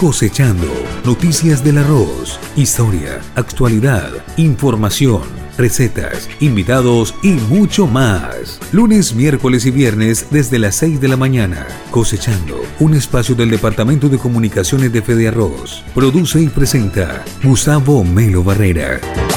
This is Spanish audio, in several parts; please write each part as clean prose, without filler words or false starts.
Cosechando, noticias del arroz, historia, actualidad, información, recetas, invitados y mucho más. Lunes, miércoles y viernes desde las 6 de la mañana. Cosechando, un espacio del Departamento de Comunicaciones de Fede Arroz. Produce y presenta Gustavo Melo Barrera.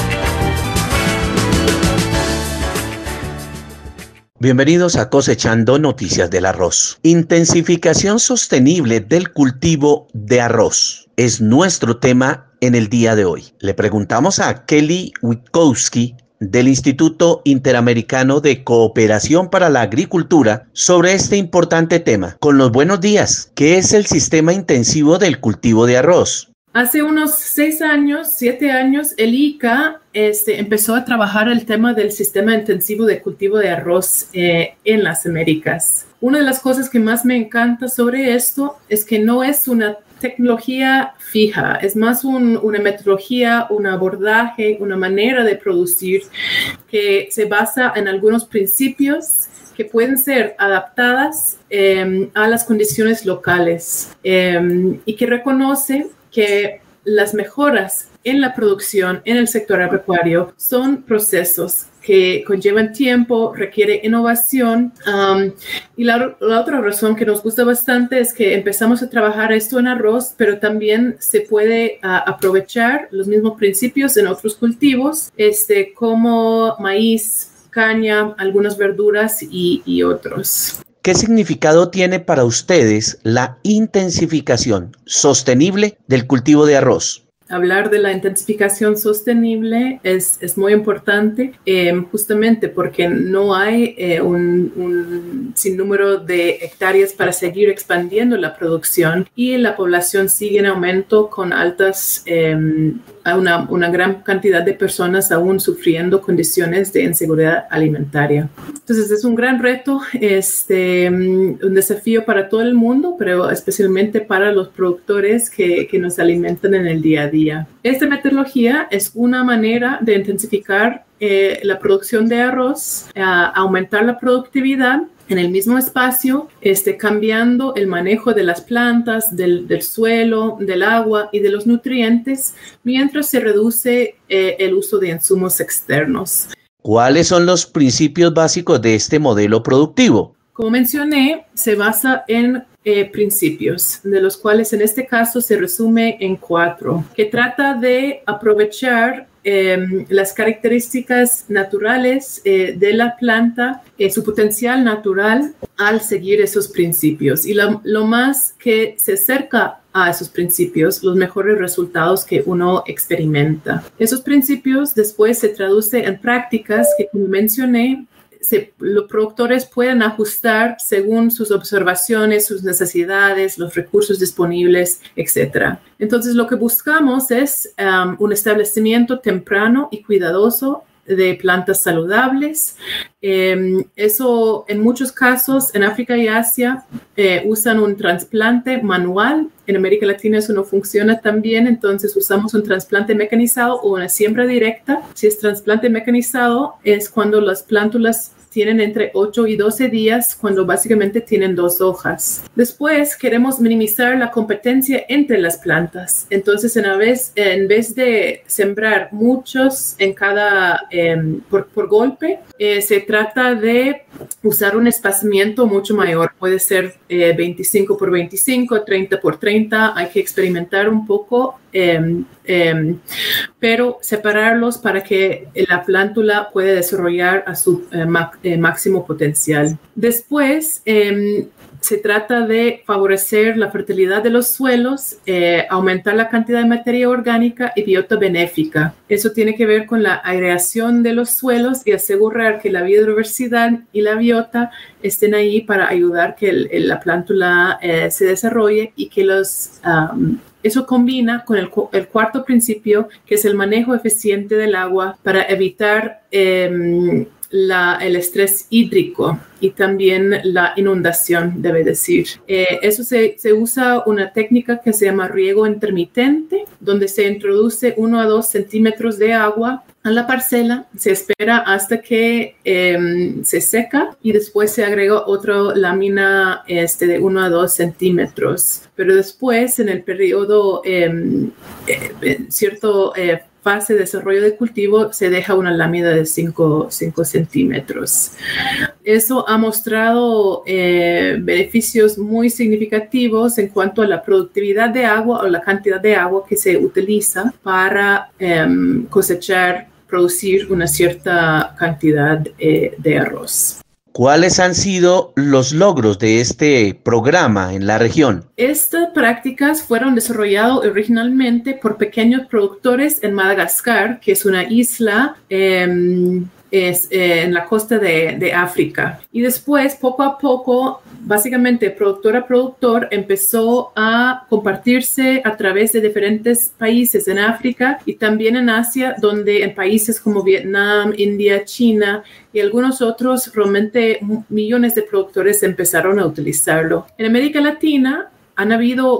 Bienvenidos a Cosechando Noticias del Arroz. Intensificación sostenible del cultivo de arroz es nuestro tema en el día de hoy. Le preguntamos a Kelly Witkowski del Instituto Interamericano de Cooperación para la Agricultura sobre este importante tema. Con los buenos días, ¿qué es el sistema intensivo del cultivo de arroz? Hace unos 7 años, el ICA empezó a trabajar el tema del sistema intensivo de cultivo de arroz en las Américas. Una de las cosas que más me encanta sobre esto es que no es una tecnología fija, es más una metodología, un abordaje, una manera de producir que se basa en algunos principios que pueden ser adaptadas a las condiciones locales y que reconoce que las mejoras en la producción en el sector agropecuario son procesos que conllevan tiempo, requiere innovación. Y la otra razón que nos gusta bastante es que empezamos a trabajar esto en arroz, pero también se puede aprovechar los mismos principios en otros cultivos, como maíz, caña, algunas verduras y otros. ¿Qué significado tiene para ustedes la intensificación sostenible del cultivo de arroz? Hablar de la intensificación sostenible es muy importante, justamente porque no hay un sinnúmero de hectáreas para seguir expandiendo la producción y la población sigue en aumento con altas, una gran cantidad de personas aún sufriendo condiciones de inseguridad alimentaria. Entonces es un gran reto, un desafío para todo el mundo, pero especialmente para los productores que nos alimentan en el día a día. Esta metodología es una manera de intensificar la producción de arroz, aumentar la productividad en el mismo espacio, cambiando el manejo de las plantas, del suelo, del agua y de los nutrientes, mientras se reduce el uso de insumos externos. ¿Cuáles son los principios básicos de este modelo productivo? Como mencioné, se basa en principios, de los cuales en este caso se resume en 4, que trata de aprovechar las características naturales de la planta, su potencial natural al seguir esos principios. Y lo más que se acerca a esos principios, los mejores resultados que uno experimenta. Esos principios después se traducen en prácticas que, como mencioné, los productores pueden ajustar según sus observaciones, sus necesidades, los recursos disponibles, etc. Entonces, lo que buscamos es un establecimiento temprano y cuidadoso de plantas saludables. Eso, en muchos casos, en África y Asia, usan un trasplante manual. En América Latina eso no funciona tan bien, entonces usamos un trasplante mecanizado o una siembra directa. Si es trasplante mecanizado, es cuando las plántulas tienen entre 8 y 12 días, cuando básicamente tienen 2 hojas. Después queremos minimizar la competencia entre las plantas. Entonces, en vez de sembrar muchos en por golpe, se trata de usar un espaciamiento mucho mayor. Puede ser 25 por 25, 30 por 30. Hay que experimentar un poco, pero separarlos para que la plántula pueda desarrollar a su máximo potencial. Después, se trata de favorecer la fertilidad de los suelos, aumentar la cantidad de materia orgánica y biota benéfica. Eso tiene que ver con la aireación de los suelos y asegurar que la biodiversidad y la biota estén ahí para ayudar que la plántula se desarrolle y que eso combina con el 4º principio, que es el manejo eficiente del agua para evitar el estrés hídrico y también la inundación, debe decir. Eso se usa una técnica que se llama riego intermitente, donde se introduce 1 a 2 centímetros de agua a la parcela, se espera hasta que se seca y después se agrega otra lámina de 1 a 2 centímetros. Pero después, en el periodo, cierto fase de desarrollo de cultivo, se deja una lámina de 5 centímetros. Eso ha mostrado beneficios muy significativos en cuanto a la productividad de agua o la cantidad de agua que se utiliza para producir una cierta cantidad de arroz. ¿Cuáles han sido los logros de este programa en la región? Estas prácticas fueron desarrolladas originalmente por pequeños productores en Madagascar, que es una isla en la costa de África. Y después, poco a poco, básicamente productor a productor, empezó a compartirse a través de diferentes países en África y también en Asia, donde en países como Vietnam, India, China y algunos otros, realmente millones de productores empezaron a utilizarlo. En América Latina han habido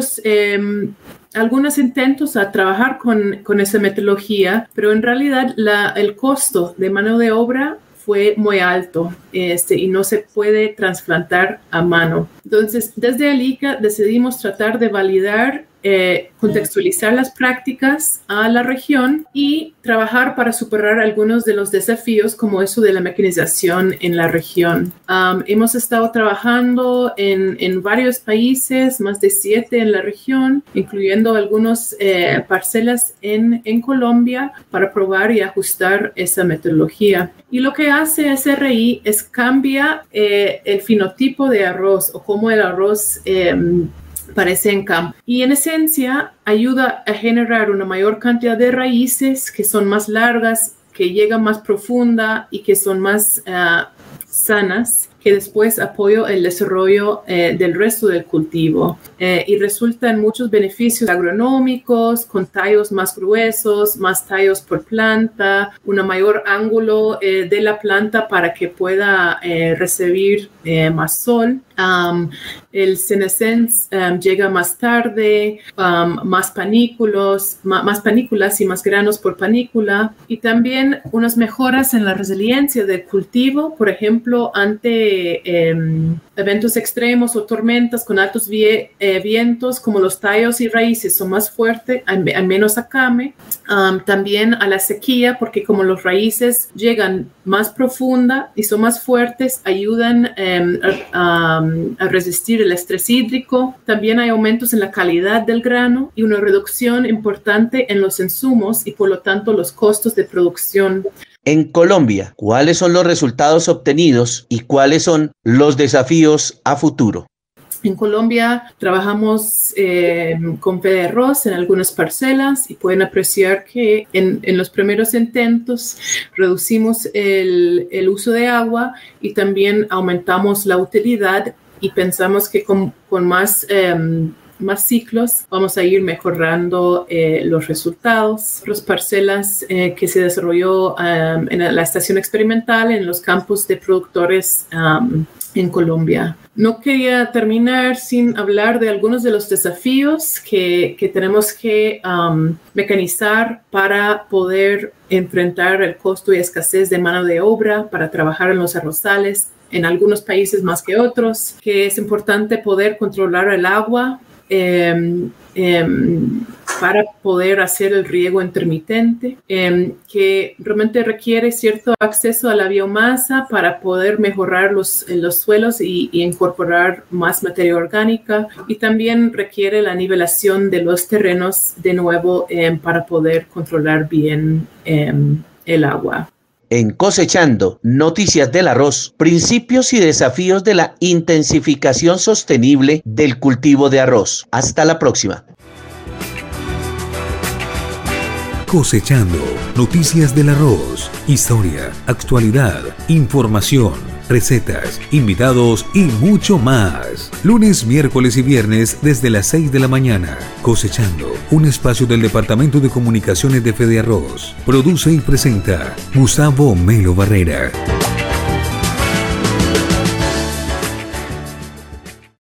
algunos intentos a trabajar con esa metodología, pero en realidad el costo de mano de obra fue muy alto y no se puede trasplantar a mano. Entonces, desde el ICA decidimos tratar de validar, contextualizar las prácticas a la región y trabajar para superar algunos de los desafíos como eso de la mecanización en la región. Hemos estado trabajando en varios países, más de 7 en la región, incluyendo algunas parcelas en Colombia para probar y ajustar esa metodología. Y lo que hace SRI es cambia el fenotipo de arroz o cómo el arroz parece en campo. Y en esencia ayuda a generar una mayor cantidad de raíces que son más largas, que llegan más profunda y que son más sanas, que después apoya el desarrollo del resto del cultivo y resulta en muchos beneficios agronómicos, con tallos más gruesos, más tallos por planta, un mayor ángulo de la planta para que pueda recibir más sol. El senescens llega más tarde, más panículas y más granos por panícula, y también unas mejoras en la resiliencia del cultivo, por ejemplo, ante eventos extremos o tormentas con altos vientos, como los tallos y raíces son más fuertes, hay menos acame. También a la sequía, porque como los raíces llegan más profunda y son más fuertes, ayudan a resistir el estrés hídrico. También hay aumentos en la calidad del grano y una reducción importante en los insumos y por lo tanto los costos de producción. En Colombia, ¿cuáles son los resultados obtenidos y cuáles son los desafíos a futuro? En Colombia trabajamos con fe de arroz en algunas parcelas y pueden apreciar que en los primeros intentos reducimos el uso de agua y también aumentamos la utilidad, y pensamos que con más ciclos vamos a ir mejorando los resultados. Las parcelas que se desarrolló en la estación experimental en los campos de productores en Colombia. No quería terminar sin hablar de algunos de los desafíos que tenemos que mecanizar para poder enfrentar el costo y escasez de mano de obra para trabajar en los arrozales, en algunos países más que otros, que es importante poder controlar el agua para poder hacer el riego intermitente, que realmente requiere cierto acceso a la biomasa para poder mejorar los suelos y incorporar más materia orgánica, y también requiere la nivelación de los terrenos de nuevo para poder controlar bien el agua. En Cosechando Noticias del Arroz, principios y desafíos de la intensificación sostenible del cultivo de arroz. Hasta la próxima. Cosechando, noticias del arroz, historia, actualidad, información, recetas, invitados y mucho más. Lunes, miércoles y viernes desde las 6 de la mañana. Cosechando, un espacio del Departamento de Comunicaciones de Fede Arroz. Produce y presenta Gustavo Melo Barrera.